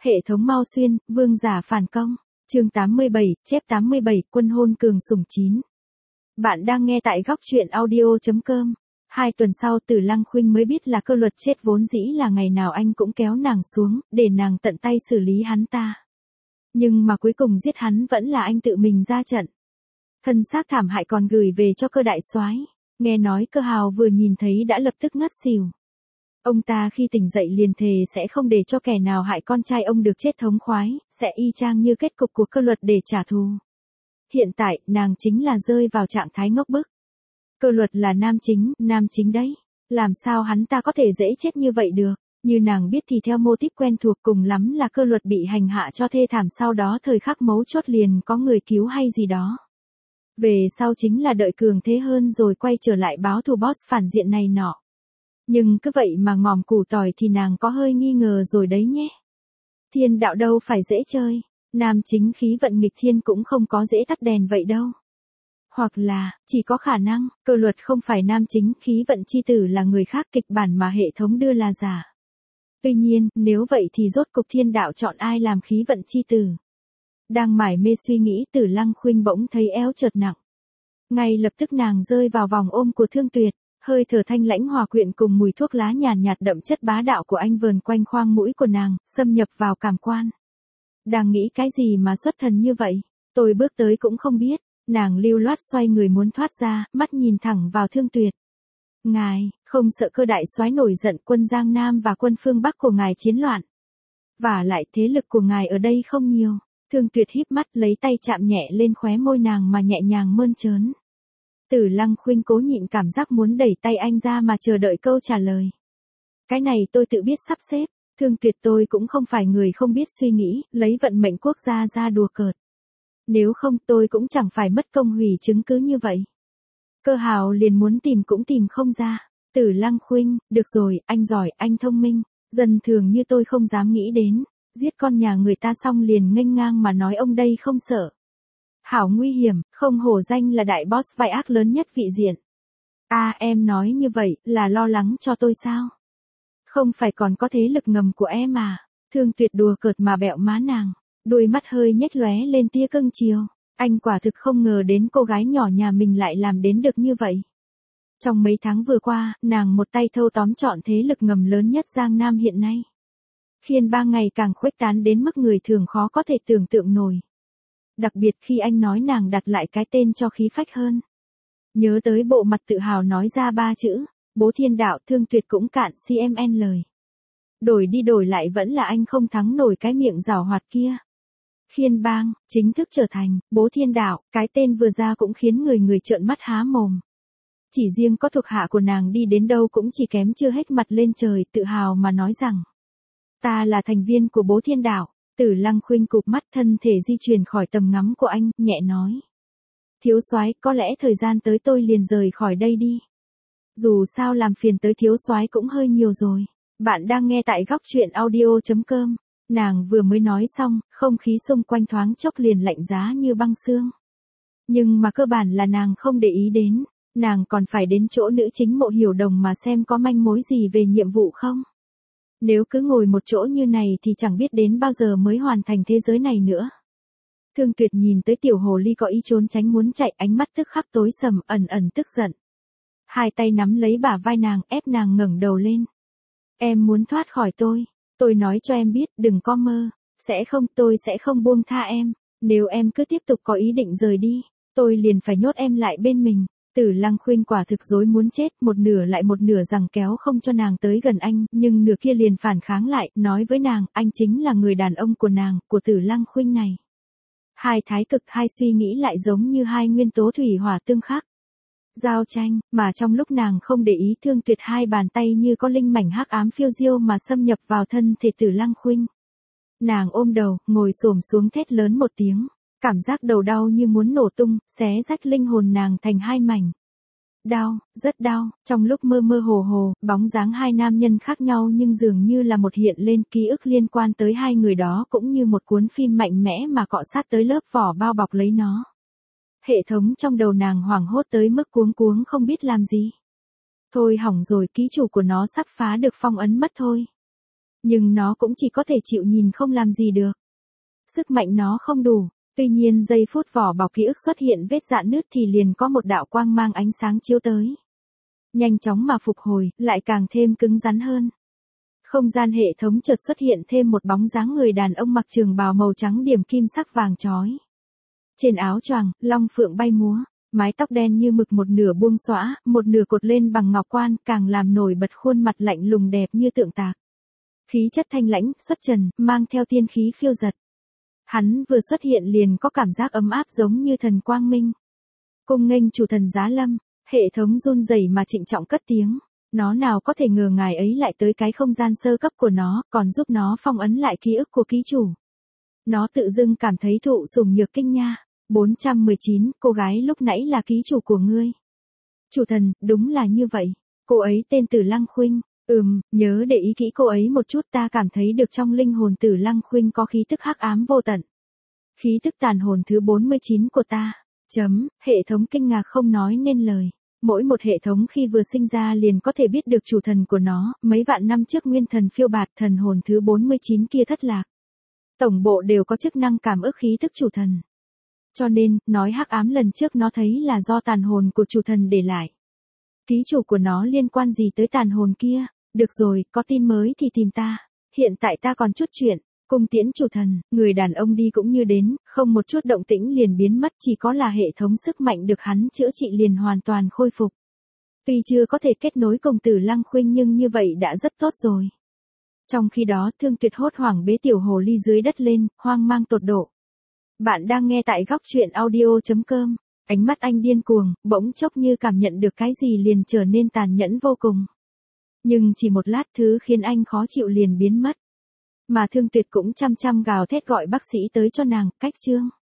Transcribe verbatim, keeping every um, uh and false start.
Hệ thống Mao Xuyên, vương giả phản công. Chương tám mươi bảy, chép tám mươi bảy, quân hôn cường sủng chín. Bạn đang nghe tại góc truyện audio chấm com. Hai tuần sau Tử Lăng Khuynh mới biết là cơ luật chết vốn dĩ là ngày nào anh cũng kéo nàng xuống, để nàng tận tay xử lý hắn ta. Nhưng mà cuối cùng giết hắn vẫn là anh tự mình ra trận. Thân xác thảm hại còn gửi về cho Cơ đại soái. Nghe nói Cơ Hào vừa nhìn thấy đã lập tức ngất xỉu. Ông ta khi tỉnh dậy liền thề sẽ không để cho kẻ nào hại con trai ông được chết thống khoái, sẽ y chang như kết cục của Cơ luật để trả thù. Hiện tại, nàng chính là rơi vào trạng thái ngốc bức. Cơ luật là nam chính, nam chính đấy. Làm sao hắn ta có thể dễ chết như vậy được? Như nàng biết thì theo mô típ quen thuộc cùng lắm là Cơ luật bị hành hạ cho thê thảm, sau đó thời khắc mấu chốt liền có người cứu hay gì đó. Về sau chính là đợi cường thế hơn rồi quay trở lại báo thù boss phản diện này nọ. Nhưng cứ vậy mà ngòm củ tỏi thì nàng có hơi nghi ngờ rồi đấy nhé. Thiên đạo đâu phải dễ chơi, nam chính khí vận nghịch thiên cũng không có dễ tắt đèn vậy đâu. Hoặc là, chỉ có khả năng, Cơ luật không phải nam chính, khí vận chi tử là người khác, kịch bản mà hệ thống đưa là giả. Tuy nhiên, nếu vậy thì rốt cục thiên đạo chọn ai làm khí vận chi tử? Đang mải mê suy nghĩ, Tử Lăng Khuynh bỗng thấy eo chợt nặng. Ngay lập tức nàng rơi vào vòng ôm của Thương Tuyệt. Hơi thở thanh lãnh hòa quyện cùng mùi thuốc lá nhàn nhạt đậm chất bá đạo của anh vờn quanh khoang mũi của nàng, xâm nhập vào cảm quan. Đang nghĩ cái gì mà xuất thần như vậy? Tôi bước tới cũng không biết. Nàng lưu loát xoay người muốn thoát ra, mắt nhìn thẳng vào Thương Tuyệt. Ngài, không sợ Cơ đại soái nổi giận, quân Giang Nam và quân phương Bắc của ngài chiến loạn. Và lại thế lực của ngài ở đây không nhiều. Thương Tuyệt híp mắt lấy tay chạm nhẹ lên khóe môi nàng mà nhẹ nhàng mơn trớn. Tử Lăng Khuynh cố nhịn cảm giác muốn đẩy tay anh ra mà chờ đợi câu trả lời. Cái này tôi tự biết sắp xếp, Thương Tuyệt, tôi cũng không phải người không biết suy nghĩ, lấy vận mệnh quốc gia ra đùa cợt. Nếu không tôi cũng chẳng phải mất công hủy chứng cứ như vậy. Cơ Hào liền muốn tìm cũng tìm không ra. Tử Lăng Khuynh, được rồi, anh giỏi, anh thông minh, dân thường như tôi không dám nghĩ đến. Giết con nhà người ta xong liền nghênh ngang mà nói ông đây không sợ. Hảo nguy hiểm, không hổ danh là đại boss vai ác lớn nhất vị diện. A à, em nói như vậy, là lo lắng cho tôi sao? Không phải còn có thế lực ngầm của em à? Thương Tuyệt đùa cợt mà bẹo má nàng, đôi mắt hơi nhếch lóe lên tia cưng chiều. Anh quả thực không ngờ đến cô gái nhỏ nhà mình lại làm đến được như vậy. Trong mấy tháng vừa qua, nàng một tay thâu tóm trọn thế lực ngầm lớn nhất Giang Nam hiện nay. Khiên Bang ngày càng khuếch tán đến mức người thường khó có thể tưởng tượng nổi. Đặc biệt khi anh nói nàng đặt lại cái tên cho khí phách hơn. Nhớ tới bộ mặt tự hào nói ra ba chữ, bố thiên đạo, Thương Tuyệt cũng cạn xê em en lời. Đổi đi đổi lại vẫn là anh không thắng nổi cái miệng giảo hoạt kia. Khiên Bang, chính thức trở thành, bố thiên đạo, cái tên vừa ra cũng khiến người người trợn mắt há mồm. Chỉ riêng có thuộc hạ của nàng đi đến đâu cũng chỉ kém chưa hết mặt lên trời, tự hào mà nói rằng. Ta là thành viên của bố thiên đạo. Tử Lăng Khuynh cụp mắt, thân thể di chuyển khỏi tầm ngắm của anh, nhẹ nói. Thiếu soái, có lẽ thời gian tới tôi liền rời khỏi đây đi. Dù sao làm phiền tới thiếu soái cũng hơi nhiều rồi. Bạn đang nghe tại góc truyện audio chấm com. Nàng vừa mới nói xong, không khí xung quanh thoáng chốc liền lạnh giá như băng xương. Nhưng mà cơ bản là nàng không để ý đến. Nàng còn phải đến chỗ nữ chính Mộ Hiểu Đồng mà xem có manh mối gì về nhiệm vụ không. Nếu cứ ngồi một chỗ như này thì chẳng biết đến bao giờ mới hoàn thành thế giới này nữa. Thương Tuyệt nhìn tới tiểu hồ ly có ý trốn tránh muốn chạy, ánh mắt tức khắc tối sầm, ẩn ẩn tức giận. Hai tay nắm lấy bả vai nàng, ép nàng ngẩng đầu lên. Em muốn thoát khỏi tôi. Tôi nói cho em biết, đừng có mơ. Sẽ không, tôi sẽ không buông tha em. Nếu em cứ tiếp tục có ý định rời đi, tôi liền phải nhốt em lại bên mình. Tử Lăng Khuynh quả thực rối muốn chết, một nửa lại một nửa rằng kéo không cho nàng tới gần anh, nhưng nửa kia liền phản kháng lại, nói với nàng, anh chính là người đàn ông của nàng, của Tử Lăng Khuynh này. Hai thái cực, hai suy nghĩ lại giống như hai nguyên tố thủy hỏa tương khắc. Giao tranh, mà trong lúc nàng không để ý, Thương Tuyệt hai bàn tay như có linh mảnh hắc ám phiêu diêu mà xâm nhập vào thân thể Tử Lăng Khuynh. Nàng ôm đầu, ngồi xổm xuống thét lớn một tiếng. Cảm giác đầu đau như muốn nổ tung, xé rách linh hồn nàng thành hai mảnh. Đau, rất đau, trong lúc mơ mơ hồ hồ, bóng dáng hai nam nhân khác nhau nhưng dường như là một hiện lên ký ức liên quan tới hai người đó cũng như một cuốn phim mạnh mẽ mà cọ sát tới lớp vỏ bao bọc lấy nó. Hệ thống trong đầu nàng hoảng hốt tới mức cuống cuống không biết làm gì. Thôi hỏng rồi, ký chủ của nó sắp phá được phong ấn mất thôi. Nhưng nó cũng chỉ có thể chịu nhìn không làm gì được. Sức mạnh nó không đủ. Tuy nhiên giây phút vỏ bọc ký ức xuất hiện vết rạn nứt thì liền có một đạo quang mang ánh sáng chiếu tới. Nhanh chóng mà phục hồi, lại càng thêm cứng rắn hơn. Không gian hệ thống chợt xuất hiện thêm một bóng dáng người đàn ông mặc trường bào màu trắng điểm kim sắc vàng chói. Trên áo choàng, long phượng bay múa, mái tóc đen như mực một nửa buông xõa, một nửa cột lên bằng ngọc quan, càng làm nổi bật khuôn mặt lạnh lùng đẹp như tượng tạc. Khí chất thanh lãnh, xuất trần, mang theo tiên khí phiêu dật. Hắn vừa xuất hiện liền có cảm giác ấm áp giống như thần quang minh. Cung nghênh chủ thần giá lâm, hệ thống run rẩy mà trịnh trọng cất tiếng. Nó nào có thể ngờ ngài ấy lại tới cái không gian sơ cấp của nó, còn giúp nó phong ấn lại ký ức của ký chủ. Nó tự dưng cảm thấy thụ sủng nhược kinh nha. bốn trăm mười chín, cô gái lúc nãy là ký chủ của ngươi. Chủ thần, đúng là như vậy. Cô ấy tên Tử Lăng Khuynh. Ừm, nhớ để ý kỹ cô ấy một chút, ta cảm thấy được trong linh hồn Tử Lăng Khuynh có khí tức hắc ám vô tận. Khí tức tàn hồn thứ bốn mươi chín của ta. Chấm, hệ thống kinh ngạc không nói nên lời. Mỗi một hệ thống khi vừa sinh ra liền có thể biết được chủ thần của nó, mấy vạn năm trước nguyên thần phiêu bạt thần hồn thứ bốn mươi chín kia thất lạc. Tổng bộ đều có chức năng cảm ức khí tức chủ thần. Cho nên, nói hắc ám lần trước nó thấy là do tàn hồn của chủ thần để lại. Ký chủ của nó liên quan gì tới tàn hồn kia? Được rồi, có tin mới thì tìm ta. Hiện tại ta còn chút chuyện. Cung tiễn chủ thần, người đàn ông đi cũng như đến, không một chút động tĩnh liền biến mất, chỉ có là hệ thống sức mạnh được hắn chữa trị liền hoàn toàn khôi phục. Tuy chưa có thể kết nối cùng Tử Lăng Khuynh nhưng như vậy đã rất tốt rồi. Trong khi đó Thương Tuyệt hốt hoảng bế tiểu hồ ly dưới đất lên, hoang mang tột độ. Bạn đang nghe tại góc truyện audio chấm com. Ánh mắt anh điên cuồng, bỗng chốc như cảm nhận được cái gì liền trở nên tàn nhẫn vô cùng. Nhưng chỉ một lát thứ khiến anh khó chịu liền biến mất. Mà Thương Tuyệt cũng chăm chăm gào thét gọi bác sĩ tới cho nàng, cách chương.